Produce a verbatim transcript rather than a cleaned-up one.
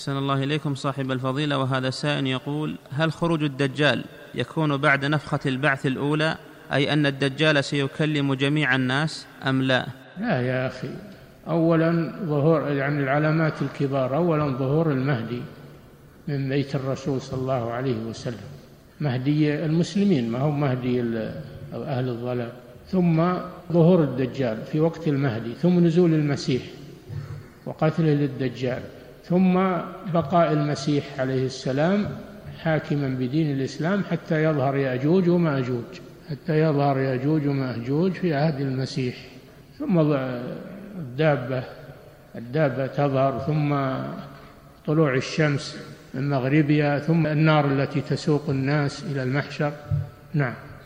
أحسن الله إليكم صاحب الفضيلة، وهذا سائل يقول: هل خروج الدجال يكون بعد نفخة البعث الأولى، أي أن الدجال سيكلم جميع الناس أم لا؟ لا يا أخي، أولا ظهور يعني العلامات الكبار، أولا ظهور المهدي من بيت الرسول صلى الله عليه وسلم، مهدي المسلمين ما هو مهدي أهل الضلال، ثم ظهور الدجال في وقت المهدي، ثم نزول المسيح وقتله للدجال، ثم بقاء المسيح عليه السلام حاكما بدين الإسلام حتى يظهر يأجوج ومأجوج حتى يظهر يأجوج ومأجوج في عهد المسيح، ثم الدابة الدابة تظهر، ثم طلوع الشمس من مغربها، ثم النار التي تسوق الناس إلى المحشر. نعم.